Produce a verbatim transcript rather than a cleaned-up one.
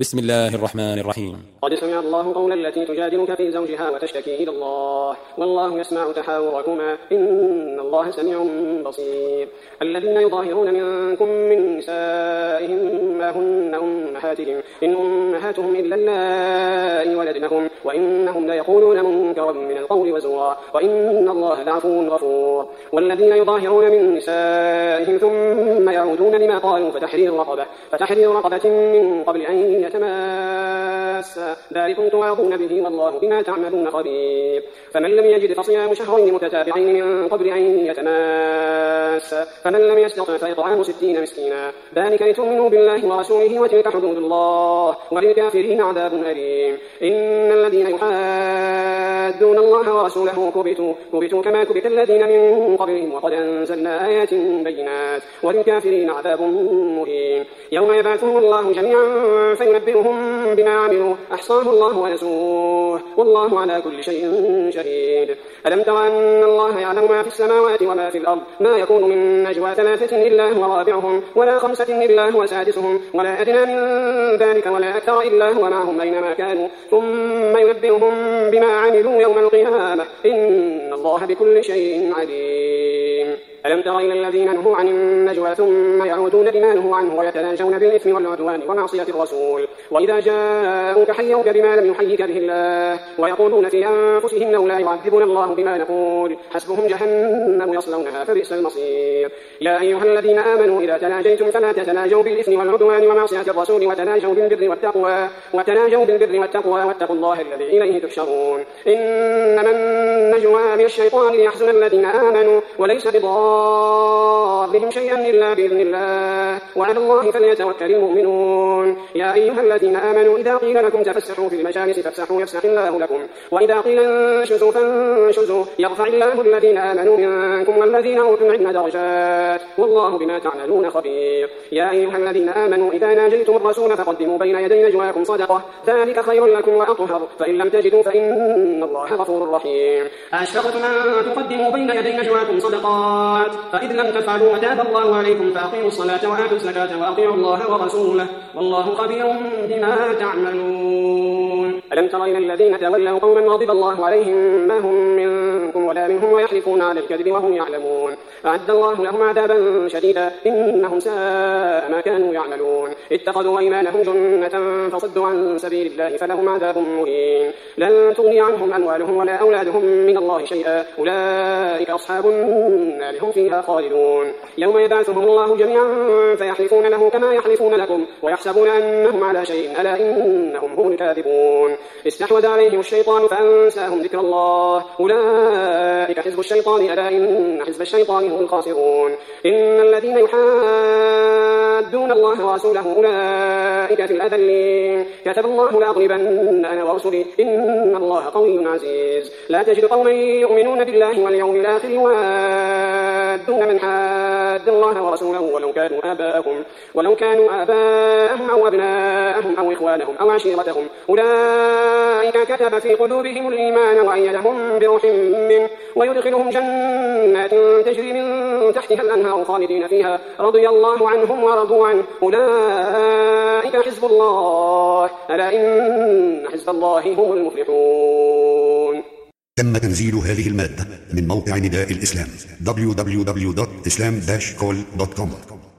بسم الله الرحمن الرحيم. قد سمع الله قول التي تجادلك في زوجها وتشتكي إلى الله والله يسمع تحاوركما إن الله سميع بصير. الذين يظاهرون منكم من نسائهم ما هن أمهاتهم إن أمهاتهم إلا اللائي ولدنهم وإنهم ليقولون منكرا من القول وزورا وإن الله لعفو غفور. والذين يظاهرون من نسائهم ثم يعودون لما قالوا فتحرير رقبة فتحرير رقبة من قبل أن يتماسا ذلكم توعظون به والله بما تعملون خبير. فمن لم يجد فصيام شهرين متتابعين من قبل أن يتماسا فمن لم يستطع فإطعام ستين مسكينا ذلك لتؤمنوا بالله ورسوله وتلك حدود الله وللكافرين عذاب أليم. إن الذين يحادون الله ورسوله كبتوا كبتوا كما كبت الذين من قبلهم وقد أنزلنا آيات بينات وللكافرين عذاب مهين. يوم يبعثهم الله جميعا فينبئهم بما عملوا أحصاه الله ونسوه والله على كل شيء شهيد. ألم تر أن الله يعلم ما في السماوات وما في الأرض ما يكون من نجوى ثلاثة إلا هو رابعهم ولا خمسة إلا هو سادسهم ولا أدنى من ذلك ولا أكثر إلا هو معهم أينما كانوا ثم ينبئهم بما عملوا يوم القيامة إن الله بكل شيء عليم. ألم تر إلى الذين نهوا عن النجوى ثم يعودون لما نهوا عنه ويتناجون بالإثم والعدوان ومعصية الرسول وإذا جاءوك حيوك بما لم يحيك به الله ويقولون في أنفسهم لولا يعذبنا الله بما نقول حسبهم جهنم يصلونها فبئس المصير. يا أيها الذين آمنوا إذا تناجيتم فلا تتناجوا بالإثم والعدوان ومعصية الرسول وتناجوا بالبر والتقوى وتناجوا بالبر والتقوى واتقوا الله الذي إليه تحشرون. إنما النجوى من الشيطان ليحزن الذين آمنوا وليس بضار بهم شيئا إلا بإذن الله وعلى الله فليتوكل المؤمنون. يا أيها الذين آمنوا إذا قيل لكم تفسحوا في المجالس فافسحوا يفسح الله لكم وإذا قيل انشزوا فانشزوا يرفع الله الذين آمنوا منكم والذين أوتوا العلم درجات والله بما تعملون خبير. يا أيها الذين آمنوا إذا ناجيتم الرسول فقدموا بين يدي نجواكم صدقة ذلك خير لكم وأطهر فإن لم تجدوا فإن الله غفور رحيم. أشفقتم أن تقدموا بين يدي نجواكم صدقات فإذ لم تفعلوا وتاب الله عليكم فأقيموا الصلاة وآتوا الزكاة وأطيعوا الله ورسوله والله خبير بما تعملون. ألم تر إلى الذين تولوا قوما غضب الله عليهم ما هم منكم ولا منهم ويحلفون على الكذب وهم يعلمون أعد الله لهم عذابا شديدا إنهم ساء ما كانوا يعملون. اتخذوا أيمانهم جنة فصدوا عن سبيل الله فلهم عذاب مهين. لن تغني عنهم أموالهم ولا أولادهم من الله شيئا أولئك أصحاب النار هم فيها خالدون. يوم يبعثهم الله جميعا فيحلفون له كما يحلفون لكم ويحسبون أنهم على شيء ألا إنهم هم الكاذبون. استحوذ عليهم الشيطان فأنساهم ذكر الله أولئك حزب الشيطان ألا إن حزب الشيطان هم الخاسرون. إن الذين يحادون الله ورسوله أولئك في الأذلين كتب الله لأغلبن أنا ورسلي إن الله قوي عزيز. لا تجد قوما يؤمنون بالله واليوم الآخر يوادون من حاد الله ورسوله ولو كانوا آباءهم ولو كانوا آباءهم أو أبناءهم أو إخوانهم أو عشيرتهم أولئك كتب في قلوبهم الإيمان وأيدهم بروح منه ويدخلهم جنات تجري من تحتها الأنهار خالدين فيها رضي الله عنهم ورضوا عنه أولئك حزب الله ألا إن حزب الله هم المفلحون. تم تنزيل هذه المادة من موقع نداء الإسلام دبليو دبليو دبليو دوت إسلام داش كول دوت كوم.